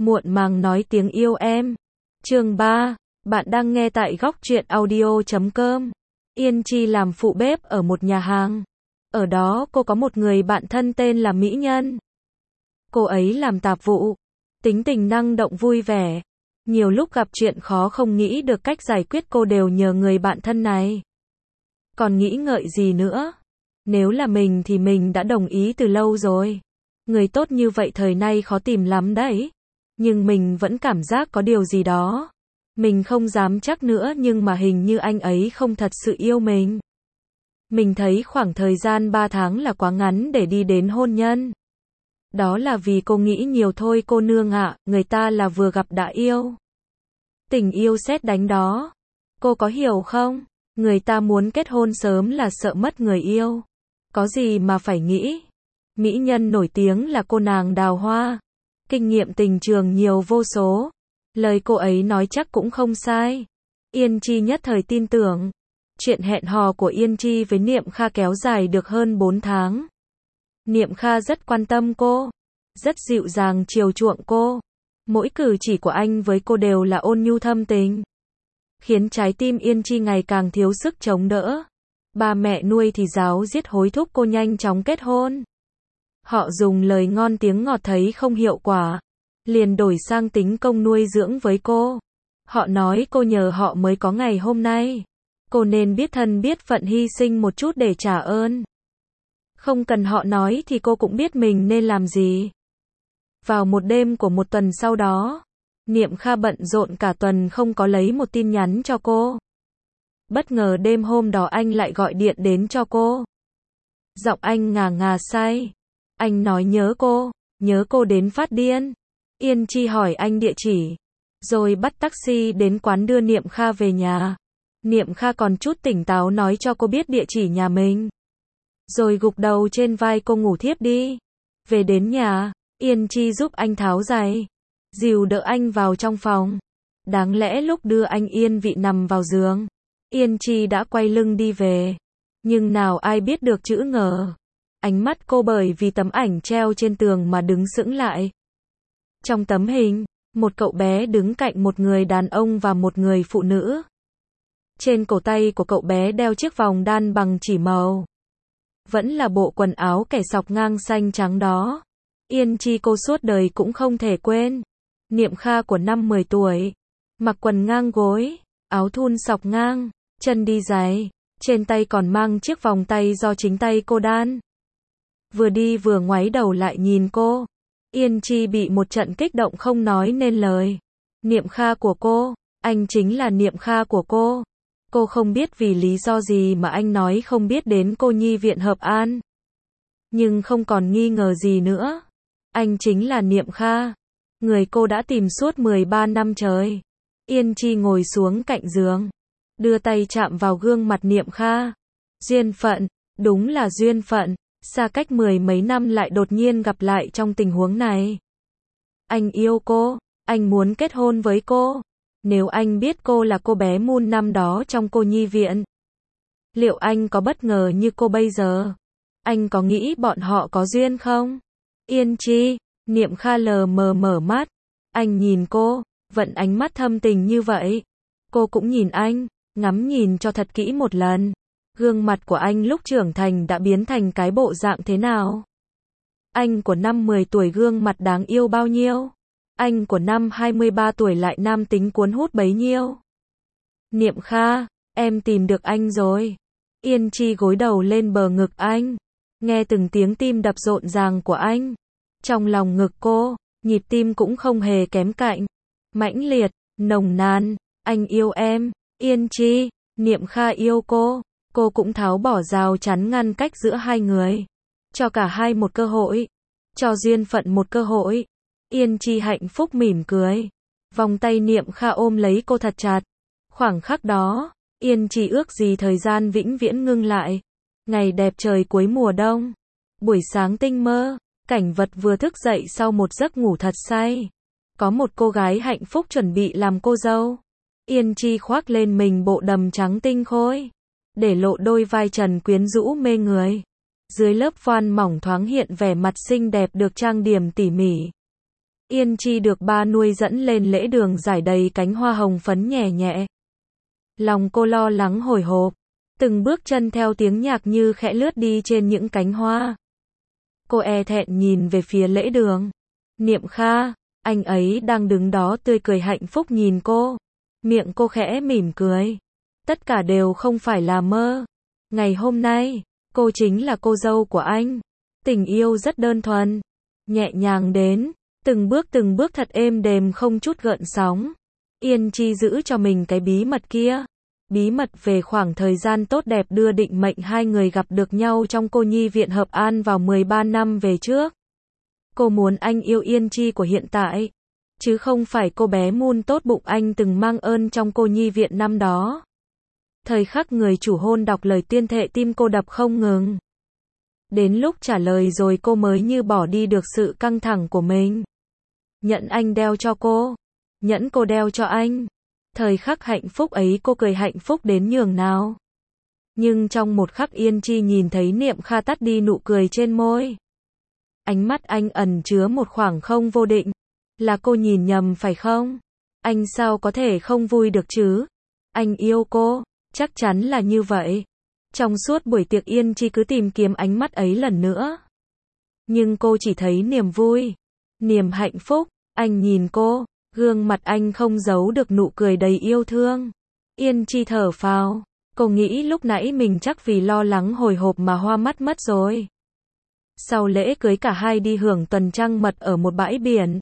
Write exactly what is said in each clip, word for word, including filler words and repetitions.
muộn màng nói tiếng yêu em. Chương ba, bạn đang nghe tại góc truyện audio chấm com. Yên Chi làm phụ bếp ở một nhà hàng. Ở đó cô có một người bạn thân tên là Mỹ Nhân. Cô ấy làm tạp vụ, tính tình năng động vui vẻ. Nhiều lúc gặp chuyện khó không nghĩ được cách giải quyết cô đều nhờ người bạn thân này. Còn nghĩ ngợi gì nữa? Nếu là mình thì mình đã đồng ý từ lâu rồi. Người tốt như vậy thời nay khó tìm lắm đấy. Nhưng mình vẫn cảm giác có điều gì đó. Mình không dám chắc nữa nhưng mà hình như anh ấy không thật sự yêu mình. Mình thấy khoảng thời gian ba tháng là quá ngắn để đi đến hôn nhân. Đó là vì cô nghĩ nhiều thôi cô nương ạ, người ta là vừa gặp đã yêu. Tình yêu sét đánh đó. Cô có hiểu không? Người ta muốn kết hôn sớm là sợ mất người yêu. Có gì mà phải nghĩ. Mỹ Nhân nổi tiếng là cô nàng đào hoa. Kinh nghiệm tình trường nhiều vô số. Lời cô ấy nói chắc cũng không sai. Yên Chi nhất thời tin tưởng. Chuyện hẹn hò của Yên Chi với Niệm Kha kéo dài được hơn bốn tháng. Niệm Kha rất quan tâm cô. Rất dịu dàng chiều chuộng cô. Mỗi cử chỉ của anh với cô đều là ôn nhu thâm tình. Khiến trái tim Yên Chi ngày càng thiếu sức chống đỡ. Ba mẹ nuôi thì giáo giết hối thúc cô nhanh chóng kết hôn. Họ dùng lời ngon tiếng ngọt thấy không hiệu quả. Liền đổi sang tính công nuôi dưỡng với cô. Họ nói cô nhờ họ mới có ngày hôm nay. Cô nên biết thân biết phận hy sinh một chút để trả ơn. Không cần họ nói thì cô cũng biết mình nên làm gì. Vào một đêm của một tuần sau đó, Niệm Kha bận rộn cả tuần không có lấy một tin nhắn cho cô. Bất ngờ đêm hôm đó anh lại gọi điện đến cho cô. Giọng anh ngà ngà say. Anh nói nhớ cô, nhớ cô đến phát điên. Yên Chi hỏi anh địa chỉ, rồi bắt taxi đến quán đưa Niệm Kha về nhà. Niệm Kha còn chút tỉnh táo nói cho cô biết địa chỉ nhà mình. Rồi gục đầu trên vai cô ngủ thiếp đi. Về đến nhà, Yên Chi giúp anh tháo giày, dìu đỡ anh vào trong phòng. Đáng lẽ lúc đưa anh yên vị nằm vào giường, Yên Chi đã quay lưng đi về. Nhưng nào ai biết được chữ ngờ. Ánh mắt cô bởi vì tấm ảnh treo trên tường mà đứng sững lại. Trong tấm hình, một cậu bé đứng cạnh một người đàn ông và một người phụ nữ. Trên cổ tay của cậu bé đeo chiếc vòng đan bằng chỉ màu. Vẫn là bộ quần áo kẻ sọc ngang xanh trắng đó. Yên Chi cô suốt đời cũng không thể quên. Niệm Kha của năm mười tuổi. Mặc quần ngang gối, áo thun sọc ngang, chân đi giày. Trên tay còn mang chiếc vòng tay do chính tay cô đan. Vừa đi vừa ngoáy đầu lại nhìn cô. Yên Chi bị một trận kích động không nói nên lời. Niệm Kha của cô, anh chính là Niệm Kha của cô. Cô không biết vì lý do gì mà anh nói không biết đến cô nhi viện Hợp An. Nhưng không còn nghi ngờ gì nữa. Anh chính là Niệm Kha. Người cô đã tìm suốt mười ba năm trời. Yên Chi ngồi xuống cạnh giường. Đưa tay chạm vào gương mặt Niệm Kha. Duyên phận, đúng là duyên phận. Xa cách mười mấy năm lại đột nhiên gặp lại trong tình huống này. Anh yêu cô, anh muốn kết hôn với cô. Nếu anh biết cô là cô bé Moon năm đó trong cô nhi viện, liệu anh có bất ngờ như cô bây giờ? Anh có nghĩ bọn họ có duyên không? Yên Chi, Niệm Kha lờ mờ mở mắt. Anh nhìn cô, vận ánh mắt thâm tình như vậy. Cô cũng nhìn anh, ngắm nhìn cho thật kỹ một lần. Gương mặt của anh lúc trưởng thành đã biến thành cái bộ dạng thế nào? Anh của năm mười tuổi gương mặt đáng yêu bao nhiêu? Anh của năm hai mươi ba tuổi lại nam tính cuốn hút bấy nhiêu? Niệm Kha, em tìm được anh rồi. Yên Chi gối đầu lên bờ ngực anh. Nghe từng tiếng tim đập rộn ràng của anh. Trong lòng ngực cô, nhịp tim cũng không hề kém cạnh. Mãnh liệt, nồng nàn, anh yêu em. Yên Chi, Niệm Kha yêu cô. Cô cũng tháo bỏ rào chắn ngăn cách giữa hai người. Cho cả hai một cơ hội. Cho duyên phận một cơ hội. Yên Chi hạnh phúc mỉm cười. Vòng tay Niệm Kha ôm lấy cô thật chặt. Khoảng khắc đó, Yên Chi ước gì thời gian vĩnh viễn ngưng lại. Ngày đẹp trời cuối mùa đông. Buổi sáng tinh mơ, cảnh vật vừa thức dậy sau một giấc ngủ thật say. Có một cô gái hạnh phúc chuẩn bị làm cô dâu. Yên Chi khoác lên mình bộ đầm trắng tinh khôi. Để lộ đôi vai trần quyến rũ mê người. Dưới lớp voan mỏng thoáng hiện vẻ mặt xinh đẹp được trang điểm tỉ mỉ. Yên Chi được ba nuôi dẫn lên lễ đường rải đầy cánh hoa hồng phấn nhẹ nhẹ. Lòng cô lo lắng hồi hộp, từng bước chân theo tiếng nhạc như khẽ lướt đi trên những cánh hoa. Cô e thẹn nhìn về phía lễ đường. Niệm Kha, anh ấy đang đứng đó tươi cười hạnh phúc nhìn cô. Miệng cô khẽ mỉm cười. Tất cả đều không phải là mơ. Ngày hôm nay, cô chính là cô dâu của anh. Tình yêu rất đơn thuần, nhẹ nhàng đến, từng bước từng bước thật êm đềm không chút gợn sóng. Yên Chi giữ cho mình cái bí mật kia. Bí mật về khoảng thời gian tốt đẹp đưa định mệnh hai người gặp được nhau trong cô nhi viện Hợp An vào mười ba năm về trước. Cô muốn anh yêu Yên Chi của hiện tại, chứ không phải cô bé Moon tốt bụng anh từng mang ơn trong cô nhi viện năm đó. Thời khắc người chủ hôn đọc lời tuyên thệ tim cô đập không ngừng. Đến lúc trả lời rồi cô mới như bỏ đi được sự căng thẳng của mình. Nhẫn anh đeo cho cô, nhẫn cô đeo cho anh. Thời khắc hạnh phúc ấy cô cười hạnh phúc đến nhường nào. Nhưng trong một khắc Yên Chi nhìn thấy Niệm Kha tắt đi nụ cười trên môi. Ánh mắt anh ẩn chứa một khoảng không vô định. Là cô nhìn nhầm phải không? Anh sao có thể không vui được chứ? Anh yêu cô, chắc chắn là như vậy. Trong suốt buổi tiệc Yên Chi cứ tìm kiếm ánh mắt ấy lần nữa. Nhưng cô chỉ thấy niềm vui, niềm hạnh phúc. Anh nhìn cô, gương mặt anh không giấu được nụ cười đầy yêu thương. Yên Chi thở phào, cô nghĩ lúc nãy mình chắc vì lo lắng hồi hộp mà hoa mắt mất rồi. Sau lễ cưới cả hai đi hưởng tuần trăng mật ở một bãi biển.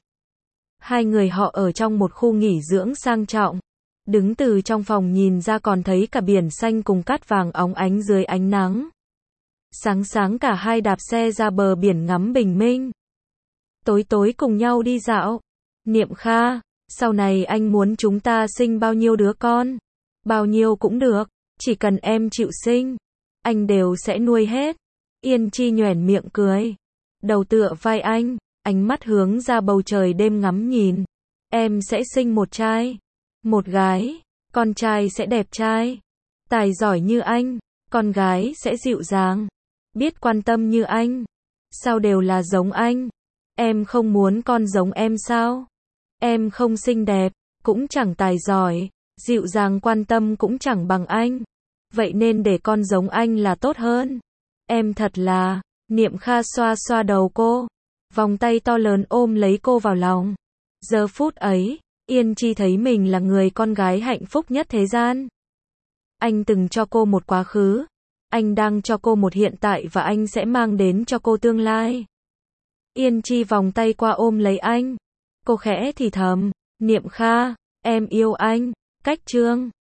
Hai người họ ở trong một khu nghỉ dưỡng sang trọng. Đứng từ trong phòng nhìn ra còn thấy cả biển xanh cùng cát vàng óng ánh dưới ánh nắng. Sáng sáng cả hai đạp xe ra bờ biển ngắm bình minh. Tối tối cùng nhau đi dạo. Niệm Kha, sau này anh muốn chúng ta sinh bao nhiêu đứa con? Bao nhiêu cũng được, chỉ cần em chịu sinh, anh đều sẽ nuôi hết. Yên Chi nhoẻn miệng cười, đầu tựa vai anh, ánh mắt hướng ra bầu trời đêm ngắm nhìn. Em sẽ sinh một trai, một gái, con trai sẽ đẹp trai, tài giỏi như anh, con gái sẽ dịu dàng, biết quan tâm như anh. Sao đều là giống anh? Em không muốn con giống em sao? Em không xinh đẹp, cũng chẳng tài giỏi, dịu dàng quan tâm cũng chẳng bằng anh. Vậy nên để con giống anh là tốt hơn. Em thật là, Niệm Kha xoa xoa đầu cô, vòng tay to lớn ôm lấy cô vào lòng. Giờ phút ấy, Yên Chi thấy mình là người con gái hạnh phúc nhất thế gian. Anh từng cho cô một quá khứ, anh đang cho cô một hiện tại và anh sẽ mang đến cho cô tương lai. Yên Chi vòng tay qua ôm lấy anh. Cô khẽ thì thầm, Niệm Kha, em yêu anh. Cách chương